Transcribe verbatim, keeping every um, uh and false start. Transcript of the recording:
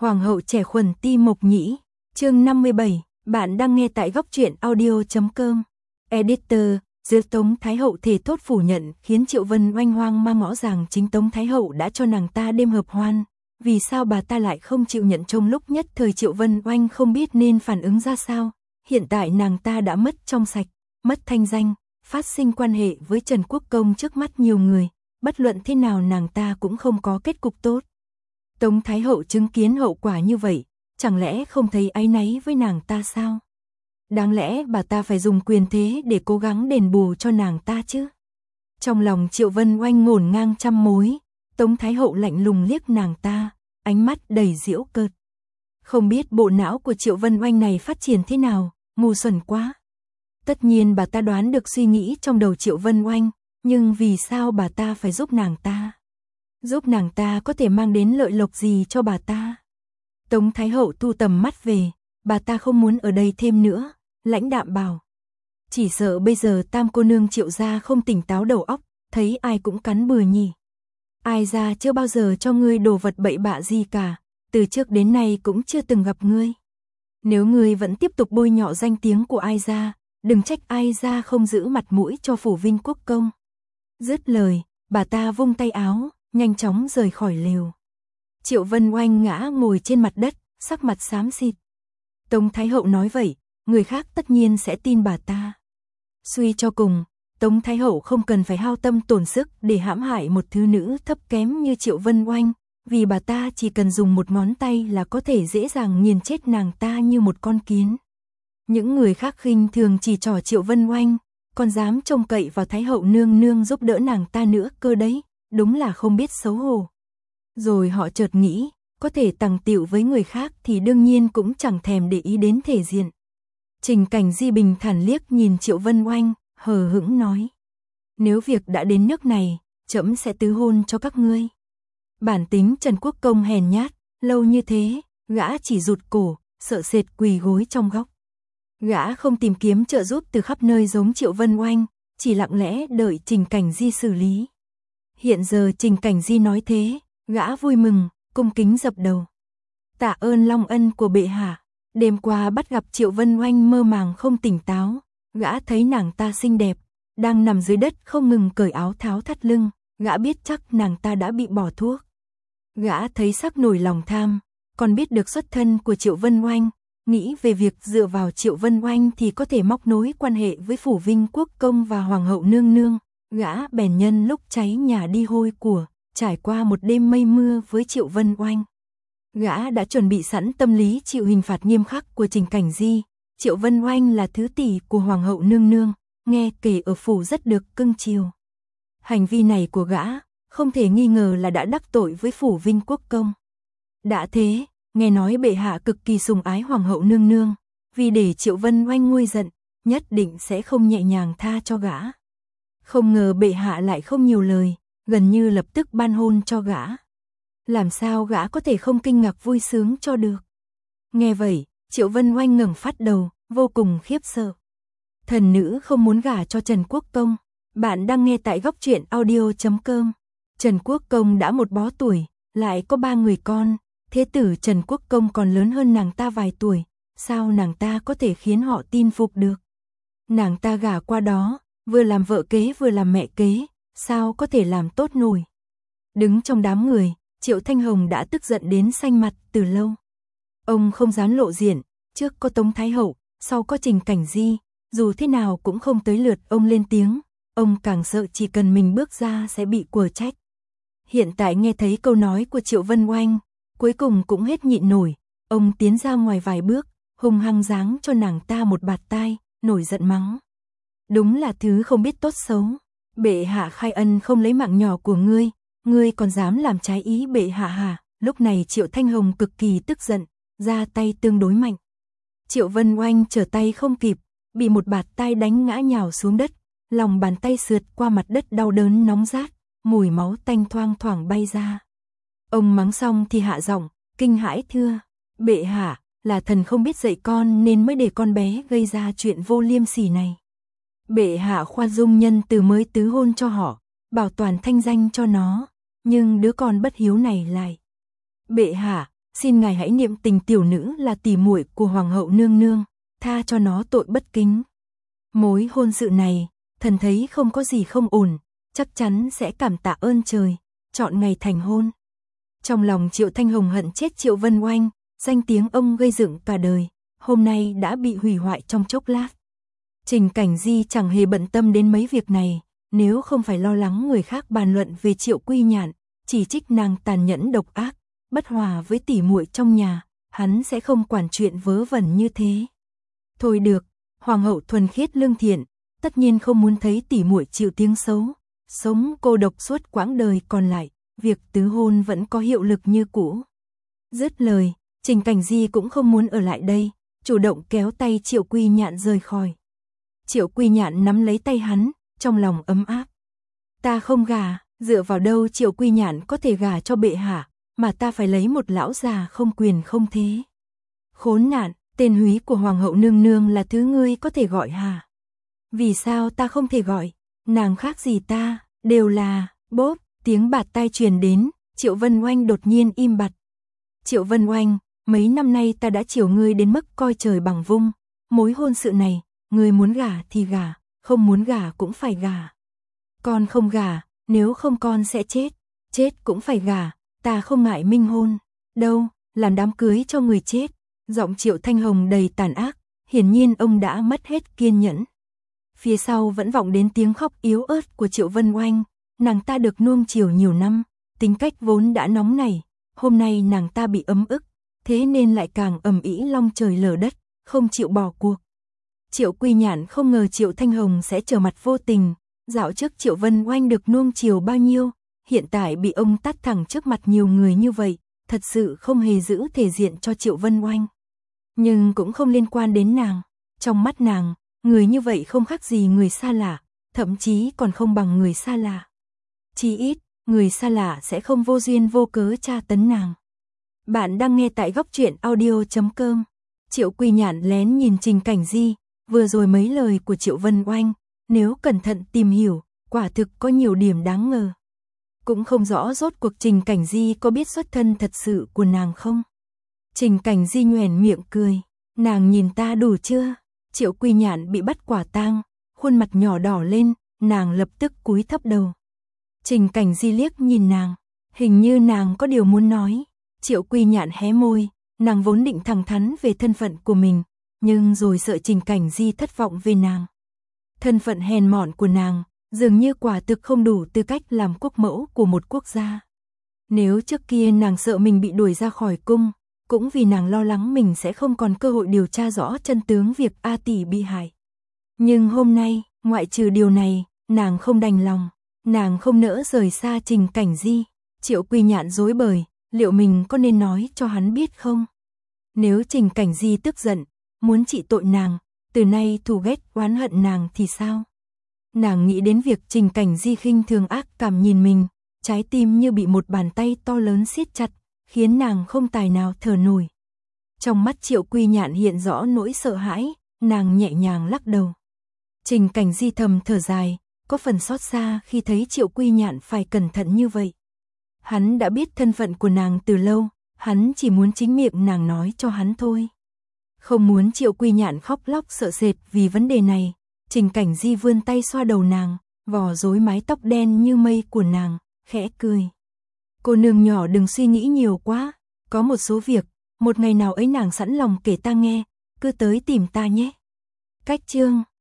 Hoàng hậu trẻ Khuẩn Ti Mộc Nhĩ, chương năm mươi bảy, bạn đang nghe tại góc truyện audio chấm com. Editor, giữa Tống Thái Hậu thề thốt phủ nhận khiến Triệu Vân Oanh hoang mang ngõ rằng chính Tống Thái Hậu đã cho nàng ta đêm hợp hoan. Vì sao bà ta lại không chịu nhận? Trong lúc nhất thời Triệu Vân Oanh không biết nên phản ứng ra sao. Hiện tại nàng ta đã mất trong sạch, mất thanh danh, phát sinh quan hệ với Trần Quốc Công trước mắt nhiều người. Bất luận thế nào nàng ta cũng không có kết cục tốt. Tống Thái Hậu chứng kiến hậu quả như vậy, chẳng lẽ không thấy áy náy với nàng ta sao? Đáng lẽ bà ta phải dùng quyền thế để cố gắng đền bù cho nàng ta chứ? Trong lòng Triệu Vân Oanh ngổn ngang trăm mối, Tống Thái Hậu lạnh lùng liếc nàng ta, ánh mắt đầy giễu cợt. Không biết bộ não của Triệu Vân Oanh này phát triển thế nào, ngu xuẩn quá. Tất nhiên bà ta đoán được suy nghĩ trong đầu Triệu Vân Oanh, nhưng vì sao bà ta phải giúp nàng ta? Giúp nàng ta có thể mang đến lợi lộc gì cho bà ta? Tống Thái Hậu thu tầm mắt về, bà ta không muốn ở đây thêm nữa, lãnh đạm bảo. Chỉ sợ bây giờ tam cô nương Triệu gia không tỉnh táo đầu óc, thấy ai cũng cắn bừa nhỉ. Ai ra chưa bao giờ cho ngươi đồ vật bậy bạ gì cả, từ trước đến nay cũng chưa từng gặp ngươi. Nếu ngươi vẫn tiếp tục bôi nhọ danh tiếng của ai ra, đừng trách ai ra không giữ mặt mũi cho phủ Vinh Quốc Công. Dứt lời, bà ta vung tay áo, nhanh chóng rời khỏi lều. Triệu Vân Oanh ngã ngồi trên mặt đất, sắc mặt xám xịt. Tống Thái Hậu nói vậy, người khác tất nhiên sẽ tin bà ta. Suy cho cùng, Tống Thái Hậu không cần phải hao tâm tổn sức để hãm hại một thứ nữ thấp kém như Triệu Vân Oanh, vì bà ta chỉ cần dùng một ngón tay là có thể dễ dàng nghiền chết nàng ta như một con kiến. Những người khác khinh thường chỉ trỏ Triệu Vân Oanh, còn dám trông cậy vào Thái Hậu nương nương giúp đỡ nàng ta nữa cơ đấy, đúng là không biết xấu hổ. Rồi họ chợt nghĩ, có thể tằng tịu với người khác thì đương nhiên cũng chẳng thèm để ý đến thể diện. Trình Cảnh Di bình thản liếc nhìn Triệu Vân Oanh, hờ hững nói. Nếu việc đã đến nước này, trẫm sẽ tứ hôn cho các ngươi. Bản tính Trần Quốc Công hèn nhát, lâu như thế, gã chỉ rụt cổ, sợ sệt quỳ gối trong góc. Gã không tìm kiếm trợ giúp từ khắp nơi giống Triệu Vân Oanh, chỉ lặng lẽ đợi Trình Cảnh Di xử lý. Hiện giờ Trình Cảnh Di nói thế, gã vui mừng, cung kính dập đầu. Tạ ơn long ân của bệ hạ. Đêm qua bắt gặp Triệu Vân Oanh mơ màng không tỉnh táo, gã thấy nàng ta xinh đẹp, đang nằm dưới đất không ngừng cởi áo tháo thắt lưng, gã biết chắc nàng ta đã bị bỏ thuốc. Gã thấy sắc nổi lòng tham, còn biết được xuất thân của Triệu Vân Oanh, nghĩ về việc dựa vào Triệu Vân Oanh thì có thể móc nối quan hệ với phủ Vinh Quốc Công và Hoàng hậu nương nương, gã bèn nhân lúc cháy nhà đi hôi của, trải qua một đêm mây mưa với Triệu Vân Oanh. Gã đã chuẩn bị sẵn tâm lý chịu hình phạt nghiêm khắc của Trình Cảnh Di. Triệu Vân Oanh là thứ tỷ của Hoàng hậu nương nương, nghe kể ở phủ rất được cưng chiều. Hành vi này của gã, không thể nghi ngờ là đã đắc tội với phủ Vinh Quốc Công. Đã thế, nghe nói bệ hạ cực kỳ sủng ái Hoàng hậu nương nương, vì để Triệu Vân Oanh nguôi giận, nhất định sẽ không nhẹ nhàng tha cho gã. Không ngờ bệ hạ lại không nhiều lời, gần như lập tức ban hôn cho gã. Làm sao gã có thể không kinh ngạc vui sướng cho được? Nghe vậy, Triệu Vân Oanh ngẩng phát đầu, vô cùng khiếp sợ. Thần nữ không muốn gả cho Trần Quốc Công. Bạn đang nghe tại góc truyện audio chấm com. Trần Quốc Công đã một bó tuổi, lại có ba người con. Thế tử Trần Quốc Công còn lớn hơn nàng ta vài tuổi. Sao nàng ta có thể khiến họ tin phục được? Nàng ta gả qua đó, vừa làm vợ kế vừa làm mẹ kế, sao có thể làm tốt nổi? Đứng trong đám người, Triệu Thanh Hồng đã tức giận đến xanh mặt từ lâu. Ông không dám lộ diện, trước có Tống Thái Hậu, sau có Trình Cảnh Di, dù thế nào cũng không tới lượt ông lên tiếng, ông càng sợ chỉ cần mình bước ra sẽ bị quở trách. Hiện tại nghe thấy câu nói của Triệu Vân Oanh, cuối cùng cũng hết nhịn nổi, ông tiến ra ngoài vài bước, hung hăng giáng cho nàng ta một bạt tai, nổi giận mắng. Đúng là thứ không biết tốt xấu, bệ hạ khai ân không lấy mạng nhỏ của ngươi. Ngươi còn dám làm trái ý bệ hạ hả? Lúc này Triệu Thanh Hồng cực kỳ tức giận, ra tay tương đối mạnh. Triệu Vân Oanh trở tay không kịp, bị một bạt tai đánh ngã nhào xuống đất, lòng bàn tay sượt qua mặt đất đau đớn nóng rát, mùi máu tanh thoang thoảng bay ra. Ông mắng xong thì hạ giọng, kinh hãi thưa, bệ hạ, là thần không biết dạy con nên mới để con bé gây ra chuyện vô liêm sỉ này. Bệ hạ khoan dung nhân từ mới tứ hôn cho họ, bảo toàn thanh danh cho nó. Nhưng đứa con bất hiếu này lại. Bệ hạ, xin ngài hãy niệm tình tiểu nữ là tỷ muội của hoàng hậu nương nương, tha cho nó tội bất kính. Mối hôn sự này, thần thấy không có gì không ổn, chắc chắn sẽ cảm tạ ơn trời, chọn ngày thành hôn. Trong lòng Triệu Thanh Hồng hận chết Triệu Vân Oanh, danh tiếng ông gây dựng cả đời, hôm nay đã bị hủy hoại trong chốc lát. Trình Cảnh Di chẳng hề bận tâm đến mấy việc này, nếu không phải lo lắng người khác bàn luận về Triệu Quy Nhạn, chỉ trích nàng tàn nhẫn độc ác, bất hòa với tỷ muội trong nhà, hắn sẽ không quản chuyện vớ vẩn như thế. Thôi được, hoàng hậu thuần khiết lương thiện, tất nhiên không muốn thấy tỷ muội chịu tiếng xấu, sống cô độc suốt quãng đời còn lại, việc tứ hôn vẫn có hiệu lực như cũ. Dứt lời, Trình Cảnh Di cũng không muốn ở lại đây, chủ động kéo tay Triệu Quy Nhạn rời khỏi. Triệu Quy Nhạn nắm lấy tay hắn, trong lòng ấm áp. Ta không gả, dựa vào đâu Triệu Quy Nhạn có thể gả cho bệ hạ, mà ta phải lấy một lão già không quyền không thế. Khốn nạn, tên húy của hoàng hậu nương nương là thứ ngươi có thể gọi hả? Vì sao ta không thể gọi? Nàng khác gì ta, đều là, bốp, tiếng bạt tai truyền đến, Triệu Vân Oanh đột nhiên im bặt. Triệu Vân Oanh, mấy năm nay ta đã chiều ngươi đến mức coi trời bằng vung, mối hôn sự này, ngươi muốn gả thì gả, không muốn gả cũng phải gả. Con không gả, nếu không con sẽ chết, chết cũng phải gả, ta không ngại minh hôn, đâu, làm đám cưới cho người chết. Giọng Triệu Thanh Hồng đầy tàn ác, hiển nhiên ông đã mất hết kiên nhẫn. Phía sau vẫn vọng đến tiếng khóc yếu ớt của Triệu Vân Oanh, nàng ta được nuông chiều nhiều năm, tính cách vốn đã nóng nảy, hôm nay nàng ta bị ấm ức, thế nên lại càng ầm ĩ long trời lở đất, không chịu bỏ cuộc. Triệu Quy Nhạn không ngờ Triệu Thanh Hồng sẽ trở mặt vô tình, dạo trước Triệu Vân Oanh được nuông chiều bao nhiêu, hiện tại bị ông tát thẳng trước mặt nhiều người như vậy, thật sự không hề giữ thể diện cho Triệu Vân Oanh. Nhưng cũng không liên quan đến nàng, trong mắt nàng, người như vậy không khác gì người xa lạ, thậm chí còn không bằng người xa lạ. Chỉ ít, người xa lạ sẽ không vô duyên vô cớ tra tấn nàng. Bạn đang nghe tại góc truyện audio chấm com. Triệu Quy Nhạn lén nhìn Trình Cảnh Di, vừa rồi mấy lời của Triệu Vân Oanh, nếu cẩn thận tìm hiểu, quả thực có nhiều điểm đáng ngờ. Cũng không rõ rốt cuộc Trình Cảnh Di có biết xuất thân thật sự của nàng không? Trình Cảnh Di nhoẻn miệng cười, nàng nhìn ta đủ chưa? Triệu Quy Nhạn bị bắt quả tang, khuôn mặt nhỏ đỏ lên, nàng lập tức cúi thấp đầu. Trình Cảnh Di liếc nhìn nàng, hình như nàng có điều muốn nói. Triệu Quy Nhạn hé môi, nàng vốn định thẳng thắn về thân phận của mình, nhưng rồi sợ Trình Cảnh Di thất vọng về nàng. Thân phận hèn mọn của nàng, dường như quả thực không đủ tư cách làm quốc mẫu của một quốc gia. Nếu trước kia nàng sợ mình bị đuổi ra khỏi cung, cũng vì nàng lo lắng mình sẽ không còn cơ hội điều tra rõ chân tướng việc A tỷ bị hại. Nhưng hôm nay, ngoại trừ điều này, nàng không đành lòng, nàng không nỡ rời xa Trình Cảnh Di. Triệu Quy Nhạn rối bời, liệu mình có nên nói cho hắn biết không? Nếu Trình Cảnh Di tức giận, muốn trị tội nàng, từ nay thù ghét oán hận nàng thì sao? Nàng nghĩ đến việc Trình Cảnh Di khinh thường ác cảm nhìn mình, trái tim như bị một bàn tay to lớn siết chặt, khiến nàng không tài nào thở nổi. Trong mắt Triệu Quy Nhạn hiện rõ nỗi sợ hãi, nàng nhẹ nhàng lắc đầu. Trình Cảnh Di thầm thở dài, có phần xót xa khi thấy Triệu Quy Nhạn phải cẩn thận như vậy. Hắn đã biết thân phận của nàng từ lâu, hắn chỉ muốn chính miệng nàng nói cho hắn thôi. Không muốn Triệu Quy Nhạn khóc lóc sợ sệt vì vấn đề này, Trình Cảnh Di vươn tay xoa đầu nàng, vò rối mái tóc đen như mây của nàng, khẽ cười. Cô nương nhỏ đừng suy nghĩ nhiều quá, có một số việc, một ngày nào ấy nàng sẵn lòng kể ta nghe, cứ tới tìm ta nhé. Cách chương